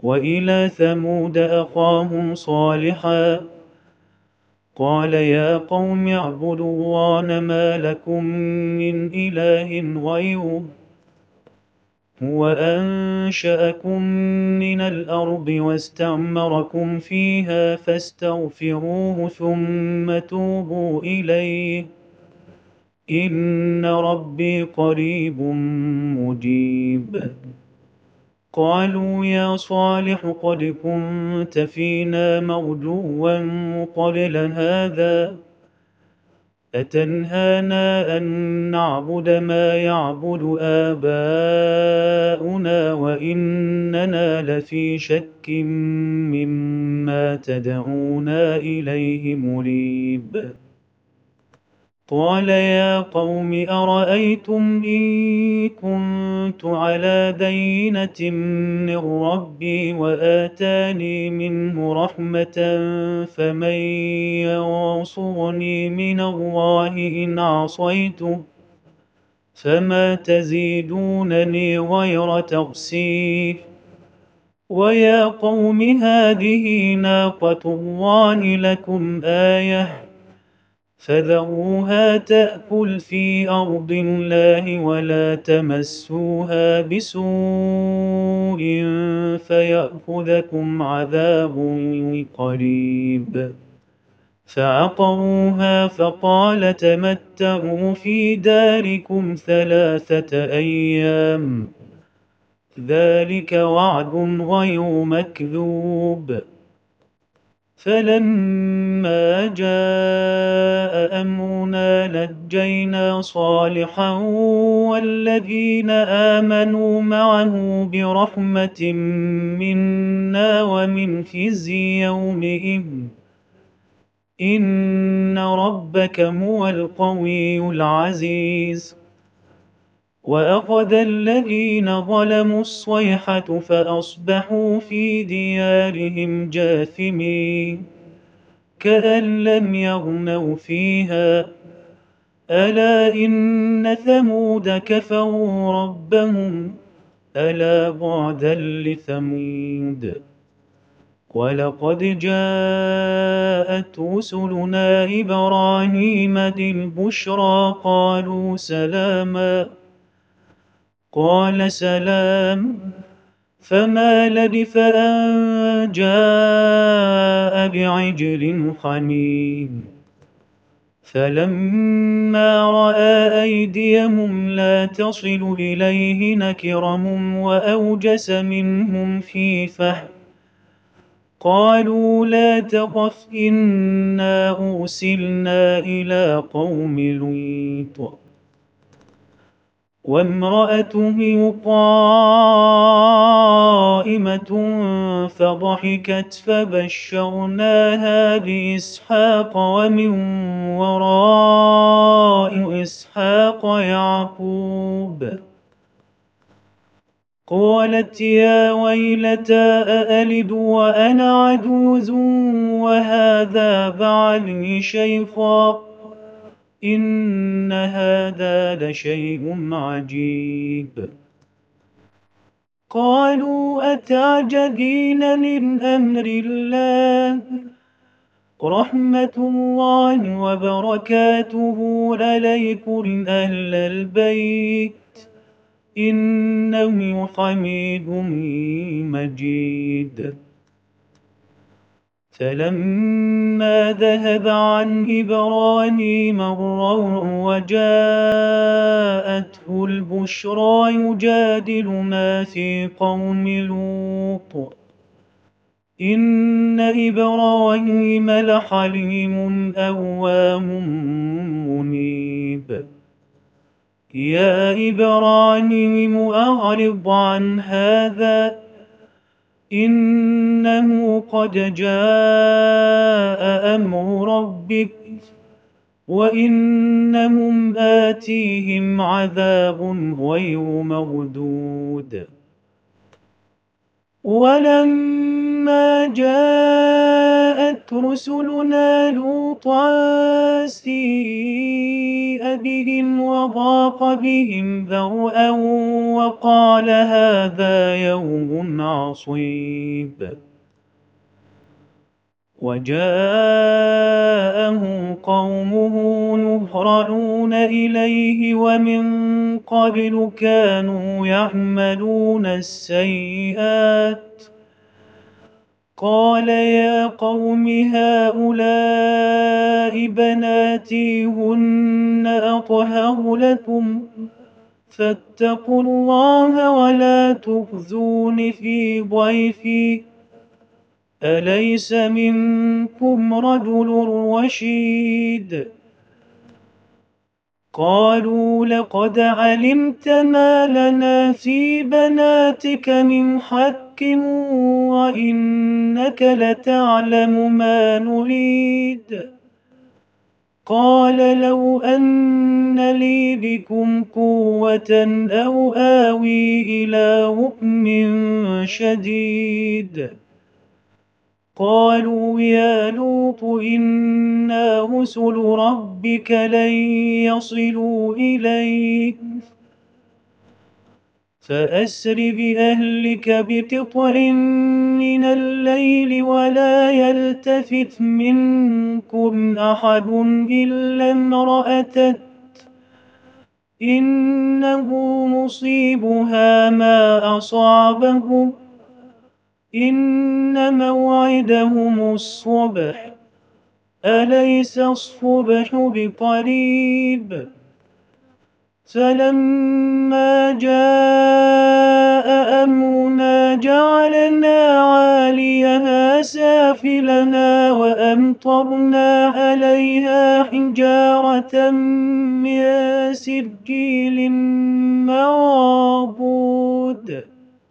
وإلى ثمود أخاهم صالحا قال يا قوم اعبدوا الله ما لكم من إله غيره هو أنشأكم من الأرض واستعمركم فيها فاستغفروه ثم توبوا إليه إن ربي قريب مجيب. قالوا يا صالح قد كنت فينا مرجوا قبل هذا أتنهانا أن نعبد ما يعبد آباؤنا وإننا لفي شك مما تدعونا إليه مريب. قال يا قوم أرأيتم إن كنت على بينة من ربي وآتاني منه رحمة فمن ينصرني من الله إن عصيته فما تزيدونني غير تخسير. ويا قوم هذه ناقة الله لكم آية فذروها تأكل في أرض الله ولا تمسوها بسوء فيأخذكم عذاب قريب. فعقروها فقال تمتعوا في داركم 3 أيام ذلك وعد غير مكذوب. فلما جاء أمرنا نجينا صالحا والذين آمنوا معه برحمة منا ومن خزي يومئذ إن ربك هو القوي العزيز. وأخذ الذين ظلموا الصيحة فأصبحوا في ديارهم جاثمين كأن لم يغنوا فيها ألا إن ثمود كفروا ربهم ألا بعدا لثمود. ولقد جاءت رسلنا إبراهيم بالبشرى قالوا سلاما قال سلام فما لبث أن جاء بعجل حنيذ. فلما رأى أيديهم لا تصل إليه نكرهم وأوجس منهم خيفة قالوا لا تخف إنا أرسلنا إلى قوم لوط وامرأته قائمة فضحكت فبشرناها بإسحاق ومن وراء إسحاق يعقوب. قالت يا ويلتى أألد وأنا عجوز وهذا بعلي شيخا إن هذا لشيء عجيب. قالوا أتعجبين من أمر الله رحمة الله وبركاته عليكم أهل البيت إنه حميد مجيد. فلما ذهب عن إبراهيم الروع وجاءته البشرى يجادلنا في قوم لوط إن إبراهيم لحليم أواه منيب. يا إبراهيم أعرض عن هذا إنه قد جاء أمر ربك وإنهم آتيهم عذاب غير مردود. ولما فلما جاءت رسلنا لوطا سيء بهم وضاق بهم ذرعا وقال هذا يوم عصيب وجاءه قومه يهرعون إليه ومن قبل كانوا يعملون السيئات قال يا قوم هؤلاء بناتي هن أطهر لكم فاتقوا الله ولا تخزون في ضيفي أليس منكم رجل رشيد قالوا لقد علمت ما لنا في بناتك من حق وإنك لتعلم ما نريد قال لو أن لي بكم قوة أو آوي إلى ركن شديد قالوا يا لوط إنا رسل ربك لن يصلوا إليك فأسر بأهلك بقطع من الليل ولا يلتفت منكم أحد إلا امرأتك إنه مصيبها ما أصابهم إن موعدهم الصبح أليس الصبح بقريب فلما جاء أمرنا جعلنا عاليها سافلنا وأمطرنا عليها حجارة من سجيل منضود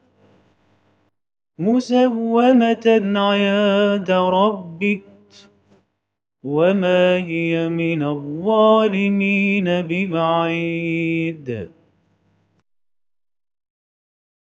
مسومة عند ربك وما هي من الظالمين ببعيد